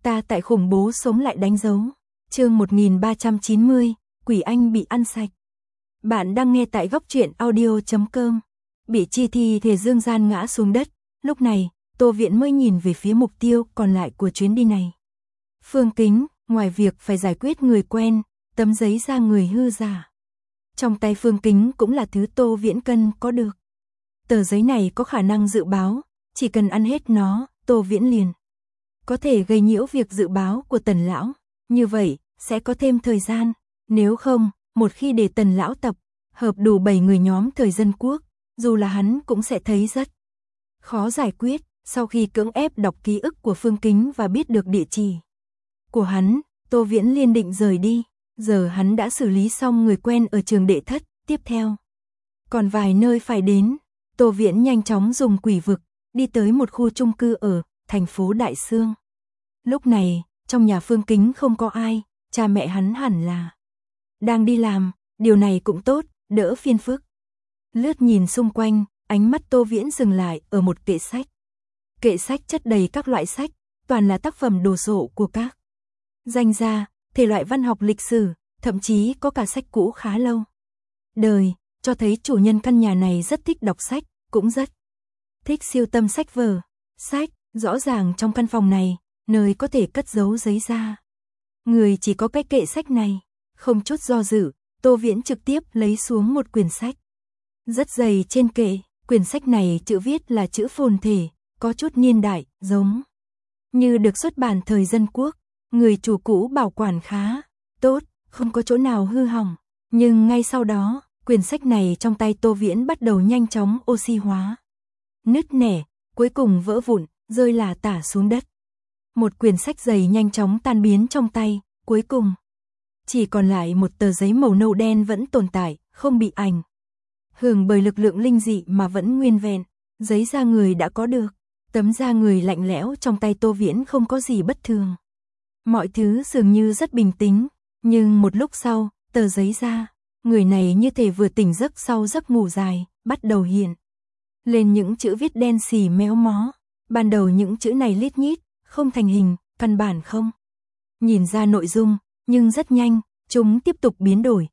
Ta tại khủng bố sống lại đánh dấu. Chương 1390, Quỷ Anh bị ăn sạch. Bạn đang nghe tại góc truyện audio.com. Bị chi thi thể Dương Gian ngã xuống đất, lúc này, Tô Viễn mới nhìn về phía mục tiêu còn lại của chuyến đi này. Phương Kính, ngoài việc phải giải quyết người quen, tấm giấy ra người hư giả. Trong tay Phương Kính cũng là thứ Tô Viễn cần có được. Tờ giấy này có khả năng dự báo, chỉ cần ăn hết nó, Tô Viễn liền có thể gây nhiễu việc dự báo của Tần lão, như vậy sẽ có thêm thời gian, nếu không, một khi để Tần lão tập hợp đủ 7 người nhóm Thời Dân Quốc, dù là hắn cũng sẽ thấy rất khó giải quyết. Sau khi cưỡng ép đọc ký ức của Phương Kính và biết được địa chỉ của hắn, Tô Viễn liền định rời đi. Giờ hắn đã xử lý xong người quen ở trường đệ thất, tiếp theo còn vài nơi phải đến. Tô Viễn nhanh chóng dùng quỷ vực đi tới một khu chung cư ở thành phố Đại Sương. Lúc này, trong nhà Phương Kính không có ai, cha mẹ hắn hẳn là đang đi làm, điều này cũng tốt, đỡ phiền phức. Lướt nhìn xung quanh, ánh mắt Tô Viễn dừng lại ở một kệ sách. Kệ sách chất đầy các loại sách, toàn là tác phẩm đồ sộ của các danh gia, thể loại văn học lịch sử, thậm chí có cả sách cũ khá lâu đời, cho thấy chủ nhân căn nhà này rất thích đọc sách, cũng rất thích siêu tầm sách vở. Sách, rõ ràng trong căn phòng này, nơi có thể cất giấu giấy ra. Người chỉ có cái kệ sách này, không chút do dự, Tô Viễn trực tiếp lấy xuống một quyển sách. Rất dày trên kệ, quyển sách này chữ viết là chữ phồn thể, có chút niên đại, giống như được xuất bản Thời Dân Quốc. Người chủ cũ bảo quản khá tốt, không có chỗ nào hư hỏng. Nhưng ngay sau đó, quyển sách này trong tay Tô Viễn bắt đầu nhanh chóng oxy hóa, nứt nẻ, cuối cùng vỡ vụn, rơi lả tả xuống đất. Một quyển sách dày nhanh chóng tan biến trong tay, cuối cùng chỉ còn lại một tờ giấy màu nâu đen vẫn tồn tại, không bị ảnh hưởng bởi lực lượng linh dị mà vẫn nguyên vẹn. Giấy da người đã có được, tấm da người lạnh lẽo trong tay Tô Viễn không có gì bất thường. Mọi thứ dường như rất bình tĩnh, nhưng một lúc sau, tờ giấy da người này như thể vừa tỉnh giấc sau giấc ngủ dài, bắt đầu hiện lên những chữ viết đen xì méo mó. Ban đầu những chữ này lít nhít, không thành hình, căn bản không nhìn ra nội dung, nhưng rất nhanh, chúng tiếp tục biến đổi,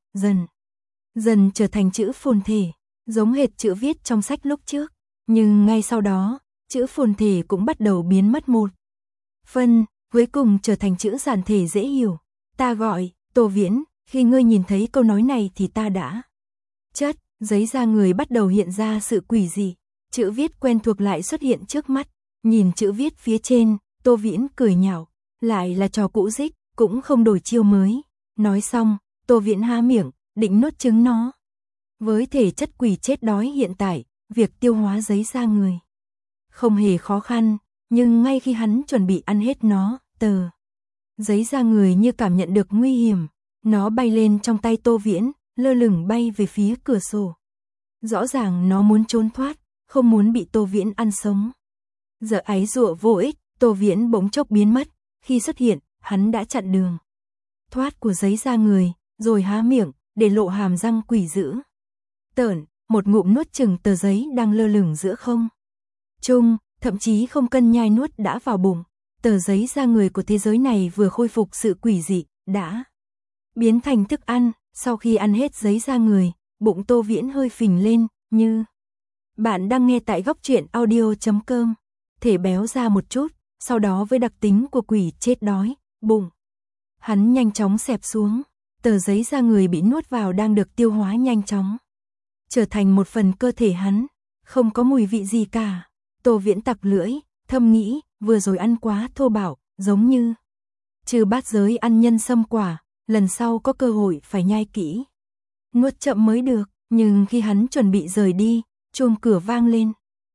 dần trở thành chữ phồn thể, giống hệt chữ viết trong sách lúc trước. Nhưng ngay sau đó, chữ phồn thể cũng bắt đầu biến mất một phần, cuối cùng trở thành chữ giản thể dễ hiểu. Ta gọi, Tô Viễn, khi ngươi nhìn thấy câu nói này thì ta đã chất. Giấy da người bắt đầu hiện ra sự quỷ dị, chữ viết quen thuộc lại xuất hiện trước mắt. Nhìn chữ viết phía trên, Tô Viễn cười nhạo, lại là trò cũ dích, cũng không đổi chiêu mới. Nói xong, Tô Viễn há miệng, định nuốt trứng nó. Với thể chất quỷ chết đói hiện tại, việc tiêu hóa giấy da người không hề khó khăn, nhưng ngay khi hắn chuẩn bị ăn hết nó, tờ giấy da người như cảm nhận được nguy hiểm, nó bay lên trong tay Tô Viễn, lơ lửng bay về phía cửa sổ. Rõ ràng nó muốn trốn thoát, không muốn bị Tô Viễn ăn sống. Giờ áy giụa vô ích, Tô Viễn bỗng chốc biến mất, khi xuất hiện, hắn đã chặn đường thoát của giấy da người, rồi há miệng, để lộ hàm răng quỷ dữ tợn, một ngụm nuốt chừng tờ giấy đang lơ lửng giữa không trung, thậm chí không cân nhai nuốt đã vào bụng. Tờ giấy da người của thế giới này vừa khôi phục sự quỷ dị, đã biến thành thức ăn. Sau khi ăn hết giấy da người, bụng Tô Viễn hơi phình lên, như bạn đang nghe tại góc truyện audio.com. Thể béo ra một chút, sau đó với đặc tính của quỷ chết đói, bụng hắn nhanh chóng xẹp xuống. Tờ giấy da người bị nuốt vào đang được tiêu hóa nhanh chóng, trở thành một phần cơ thể hắn, không có mùi vị gì cả. Tô Viễn tặc lưỡi, thầm nghĩ, vừa rồi ăn quá thô bạo, giống như trừ bát giới ăn nhân sâm quả, lần sau có cơ hội phải nhai kỹ, nuốt chậm mới được. Nhưng khi hắn chuẩn bị rời đi, chuông cửa vang lên.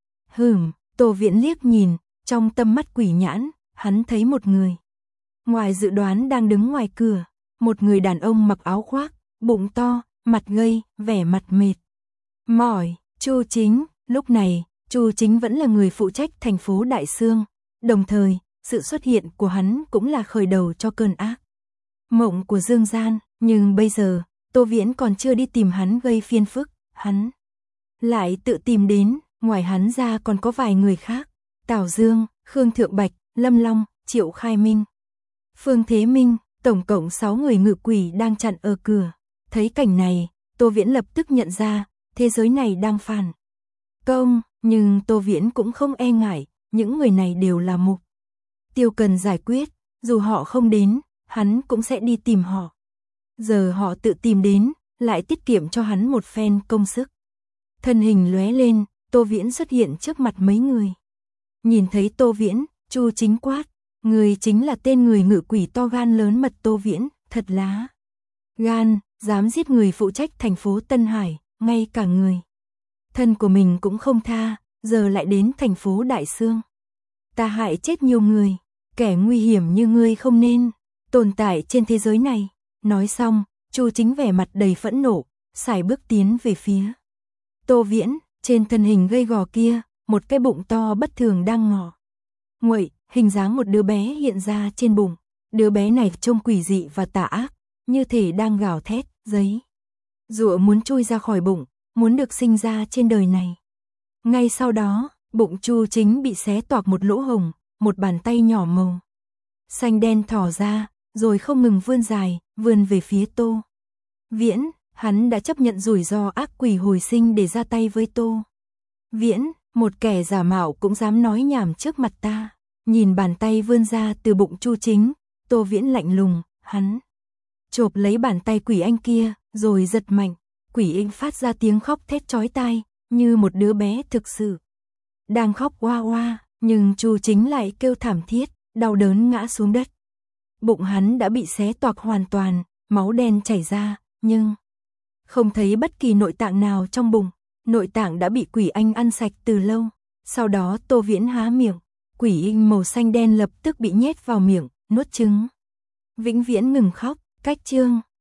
Tô Viễn liếc nhìn, trong tâm mắt quỷ nhãn, hắn thấy một người ngoài dự đoán đang đứng ngoài cửa. Một người đàn ông mặc áo khoác, bụng to, mặt gầy, vẻ mặt mệt mỏi. Chu Chính. Lúc này, Chu Chính vẫn là người phụ trách thành phố Đại Sương. Đồng thời, sự xuất hiện của hắn cũng là khởi đầu cho cơn ác mộng của Dương Gian. Nhưng bây giờ, Tô Viễn còn chưa đi tìm hắn gây phiền phức, hắn lại tự tìm đến. Ngoài hắn ra còn có vài người khác, Tào Dương, Khương Thượng Bạch, Lâm Long, Triệu Khai Minh. Phương Thế Minh, tổng cộng 6 người ngự quỷ đang chặn ở cửa. Thấy cảnh này, Tô Viễn lập tức nhận ra, thế giới này đang phản công, nhưng Tô Viễn cũng không e ngại, những người này đều là mục tiêu cần giải quyết, dù họ không đến, hắn cũng sẽ đi tìm họ. Giờ họ tự tìm đến, lại tiết kiệm cho hắn một phen công sức. Thân hình lóe lên, Tô Viễn xuất hiện trước mặt mấy người. Nhìn thấy Tô Viễn, Chu Chính quát, người chính là tên người ngự quỷ to gan lớn mật Tô Viễn, thật lá gan, dám giết người phụ trách thành phố Tân Hải, ngay cả người thân của mình cũng không tha, giờ lại đến thành phố Đại Sương. Ta hại chết nhiều người, kẻ nguy hiểm như ngươi không nên tồn tại trên thế giới này. Nói xong, Chu Chính vẻ mặt đầy phẫn nộ, sải bước tiến về phía Tô Viễn. Trên thân hình gầy gò kia, một cái bụng to bất thường đang ngọ nguậy, hình dáng một đứa bé hiện ra trên bụng. Đứa bé này trông quỷ dị và tà ác, như thể đang gào thét, giấy giụa muốn chui ra khỏi bụng, muốn được sinh ra trên đời này. Ngay sau đó, bụng Chu Chính bị xé toạc một lỗ hổng, một bàn tay nhỏ màu xanh đen thò ra, rồi không ngừng vươn dài, vươn về phía Tô Viễn. Hắn đã chấp nhận rủi ro ác quỷ hồi sinh để ra tay với Tô Viễn, một kẻ giả mạo cũng dám nói nhảm trước mặt ta. Nhìn bàn tay vươn ra từ bụng Chu Chính, Tô Viễn lạnh lùng, hắn chộp lấy bàn tay quỷ anh kia, rồi giật mạnh. Quỷ anh phát ra tiếng khóc thét chói tai, như một đứa bé thực sự đang khóc oa oa, nhưng Chu Chính lại kêu thảm thiết, đau đớn ngã xuống đất. Bụng hắn đã bị xé toạc hoàn toàn, máu đen chảy ra, nhưng không thấy bất kỳ nội tạng nào trong bụng. Nội tạng đã bị quỷ anh ăn sạch từ lâu. Sau đó Tô Viễn há miệng, quỷ anh màu xanh đen lập tức bị nhét vào miệng, nuốt trứng. Vĩnh viễn ngừng khóc. Cách chương